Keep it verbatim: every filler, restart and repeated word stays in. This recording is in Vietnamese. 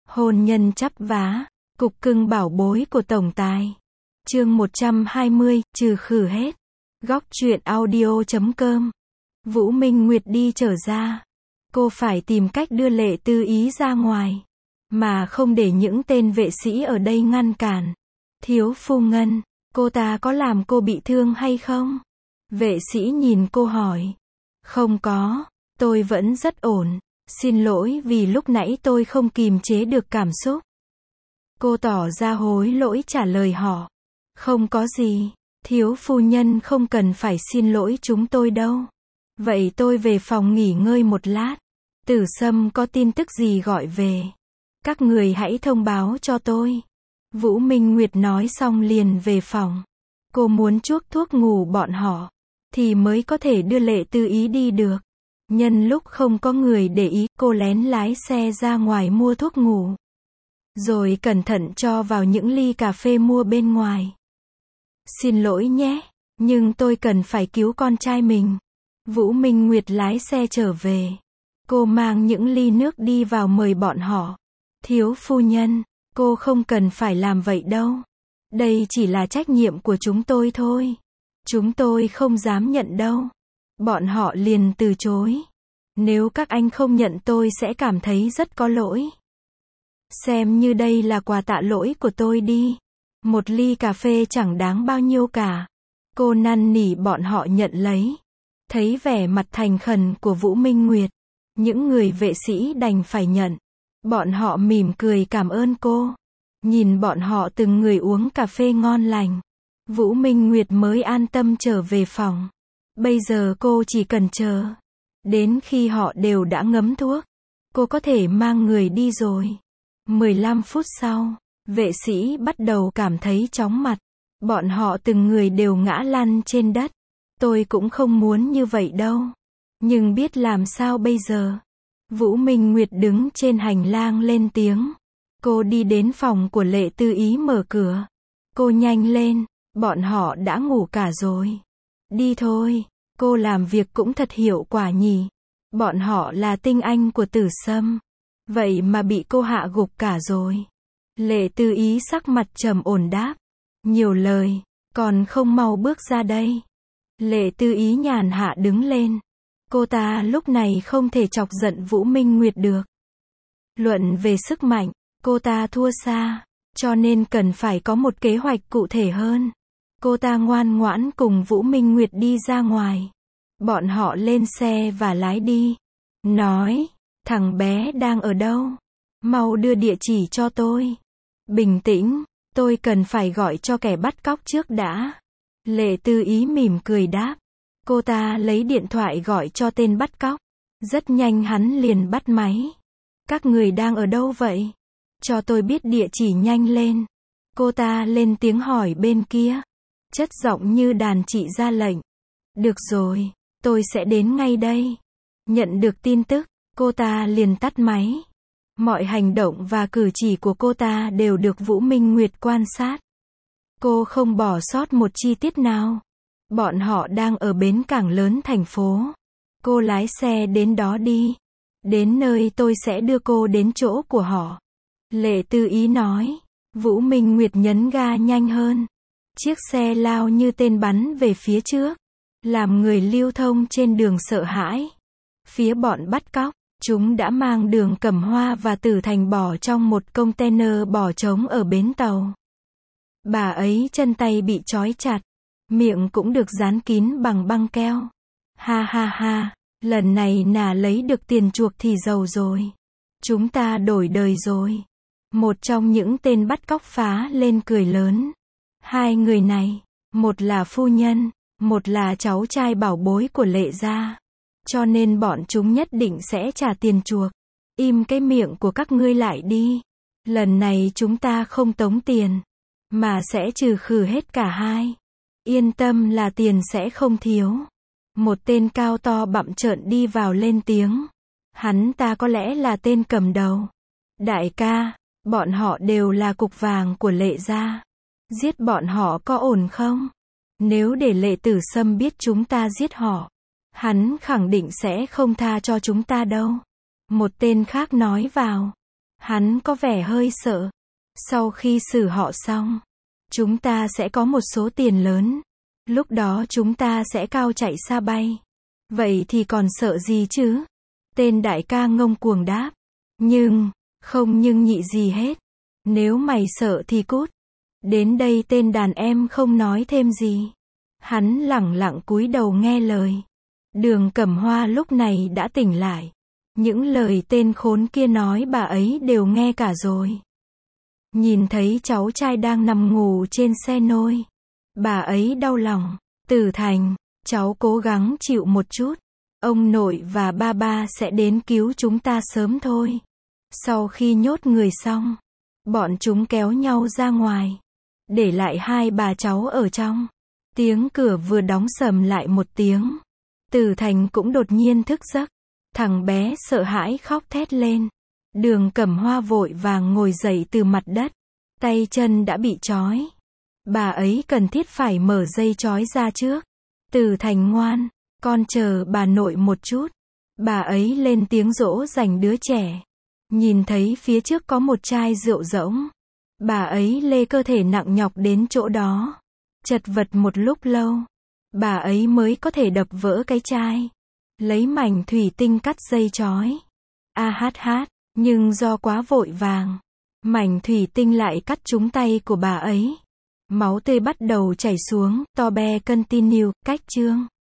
Hôn nhân chắp vá, cục cưng bảo bối của tổng tài. Chương một trăm hai mươi, trừ khử hết. Góc truyện audio chấm com. Vũ Minh Nguyệt đi trở ra. Cô phải tìm cách đưa Lệ Tư Ý ra ngoài, mà không để những tên vệ sĩ ở đây ngăn cản. Thiếu phu nhân, cô ta có làm cô bị thương hay không? Vệ sĩ nhìn cô hỏi. Không có, tôi vẫn rất ổn. Xin lỗi vì lúc nãy tôi không kìm chế được cảm xúc. Cô tỏ ra hối lỗi trả lời họ. Không có gì, thiếu phu nhân không cần phải xin lỗi chúng tôi đâu. Vậy tôi về phòng nghỉ ngơi một lát. Tử Sâm có tin tức gì gọi về. Các người hãy thông báo cho tôi. Vũ Minh Nguyệt nói xong liền về phòng. Cô muốn chuốc thuốc ngủ bọn họ, thì mới có thể đưa Lệ Tư Ý đi được. Nhân lúc không có người để ý, cô lén lái xe ra ngoài mua thuốc ngủ. Rồi cẩn thận cho vào những ly cà phê mua bên ngoài. Xin lỗi nhé, nhưng tôi cần phải cứu con trai mình. Vũ Minh Nguyệt lái xe trở về. Cô mang những ly nước đi vào mời bọn họ. Thiếu phu nhân, cô không cần phải làm vậy đâu. Đây chỉ là trách nhiệm của chúng tôi thôi. Chúng tôi không dám nhận đâu. Bọn họ liền từ chối. Nếu các anh không nhận tôi sẽ cảm thấy rất có lỗi. Xem như đây là quà tạ lỗi của tôi đi. Một ly cà phê chẳng đáng bao nhiêu cả. Cô năn nỉ bọn họ nhận lấy. Thấy vẻ mặt thành khẩn của Vũ Minh Nguyệt, những người vệ sĩ đành phải nhận. Bọn họ mỉm cười cảm ơn cô. Nhìn bọn họ từng người uống cà phê ngon lành, Vũ Minh Nguyệt mới an tâm trở về phòng. Bây giờ cô chỉ cần chờ đến khi họ đều đã ngấm thuốc, cô có thể mang người đi rồi. mười lăm phút sau, vệ sĩ bắt đầu cảm thấy chóng mặt. Bọn họ từng người đều ngã lăn trên đất. Tôi cũng không muốn như vậy đâu. Nhưng biết làm sao bây giờ? Vũ Minh Nguyệt đứng trên hành lang lên tiếng. Cô đi đến phòng của Lệ Tư Ý mở cửa. Cô nhanh lên, bọn họ đã ngủ cả rồi. Đi thôi, cô làm việc cũng thật hiệu quả nhỉ. Bọn họ là tinh anh của Tử Sâm. Vậy mà bị cô hạ gục cả rồi. Lệ Tư Ý sắc mặt trầm ổn đáp. Nhiều lời, còn không mau bước ra đây. Lệ Tư Ý nhàn hạ đứng lên. Cô ta lúc này không thể chọc giận Vũ Minh Nguyệt được. Luận về sức mạnh, cô ta thua xa, cho nên cần phải có một kế hoạch cụ thể hơn. Cô ta ngoan ngoãn cùng Vũ Minh Nguyệt đi ra ngoài. Bọn họ lên xe và lái đi. Nói, thằng bé đang ở đâu? Mau đưa địa chỉ cho tôi. Bình tĩnh, tôi cần phải gọi cho kẻ bắt cóc trước đã. Lệ Tư Ý mỉm cười đáp. Cô ta lấy điện thoại gọi cho tên bắt cóc. Rất nhanh hắn liền bắt máy. Các người đang ở đâu vậy? Cho tôi biết địa chỉ nhanh lên. Cô ta lên tiếng hỏi bên kia. Chất giọng như đàn chị ra lệnh. Được rồi, tôi sẽ đến ngay đây. Nhận được tin tức, cô ta liền tắt máy. Mọi hành động và cử chỉ của cô ta đều được Vũ Minh Nguyệt quan sát. Cô không bỏ sót một chi tiết nào. Bọn họ đang ở bến cảng lớn thành phố. Cô lái xe đến đó đi. Đến nơi tôi sẽ đưa cô đến chỗ của họ. Lệ Tư Ý nói. Vũ Minh Nguyệt nhấn ga nhanh hơn. Chiếc xe lao như tên bắn về phía trước, làm người lưu thông trên đường sợ hãi. Phía bọn bắt cóc, chúng đã mang Đường Cẩm Hoa và Tử Thành bỏ trong một container bỏ trống ở bến tàu. Bà ấy chân tay bị trói chặt, miệng cũng được dán kín bằng băng keo. Ha ha ha, lần này nà lấy được tiền chuộc thì giàu rồi. Chúng ta đổi đời rồi. Một trong những tên bắt cóc phá lên cười lớn. Hai người này, một là phu nhân, một là cháu trai bảo bối của Lệ gia. Cho nên bọn chúng nhất định sẽ trả tiền chuộc. Im cái miệng của các ngươi lại đi. Lần này chúng ta không tống tiền, mà sẽ trừ khử hết cả hai. Yên tâm là tiền sẽ không thiếu. Một tên cao to bặm trợn đi vào lên tiếng. Hắn ta có lẽ là tên cầm đầu. Đại ca, bọn họ đều là cục vàng của Lệ gia. Giết bọn họ có ổn không? Nếu để Lệ Tử Sâm biết chúng ta giết họ, hắn khẳng định sẽ không tha cho chúng ta đâu. Một tên khác nói vào. Hắn có vẻ hơi sợ. Sau khi xử họ xong, chúng ta sẽ có một số tiền lớn. Lúc đó chúng ta sẽ cao chạy xa bay. Vậy thì còn sợ gì chứ? Tên đại ca ngông cuồng đáp. Nhưng, không nhưng nhị gì hết. Nếu mày sợ thì cút. Đến đây tên đàn em không nói thêm gì. Hắn lẳng lặng cúi đầu nghe lời. Đường Cẩm Hoa lúc này đã tỉnh lại. Những lời tên khốn kia nói bà ấy đều nghe cả rồi. Nhìn thấy cháu trai đang nằm ngủ trên xe nôi, bà ấy đau lòng. Tử Thành, cháu cố gắng chịu một chút. Ông nội và ba ba sẽ đến cứu chúng ta sớm thôi. Sau khi nhốt người xong, bọn chúng kéo nhau ra ngoài, để lại hai bà cháu ở trong. Tiếng cửa vừa đóng sầm lại một tiếng. Tử Thành cũng đột nhiên thức giấc. Thằng bé sợ hãi khóc thét lên. Đường Cẩm Hoa vội vàng ngồi dậy từ mặt đất. Tay chân đã bị trói. Bà ấy cần thiết phải mở dây trói ra trước. Tử Thành ngoan, con chờ bà nội một chút. Bà ấy lên tiếng dỗ dành đứa trẻ. Nhìn thấy phía trước có một chai rượu rỗng. Bà ấy lê cơ thể nặng nhọc đến chỗ đó. Chật vật một lúc lâu, bà ấy mới có thể đập vỡ cái chai. Lấy mảnh thủy tinh cắt dây trói. A hát hát, nhưng do quá vội vàng, mảnh thủy tinh lại cắt trúng tay của bà ấy. Máu tươi bắt đầu chảy xuống. To be continue, cách chương.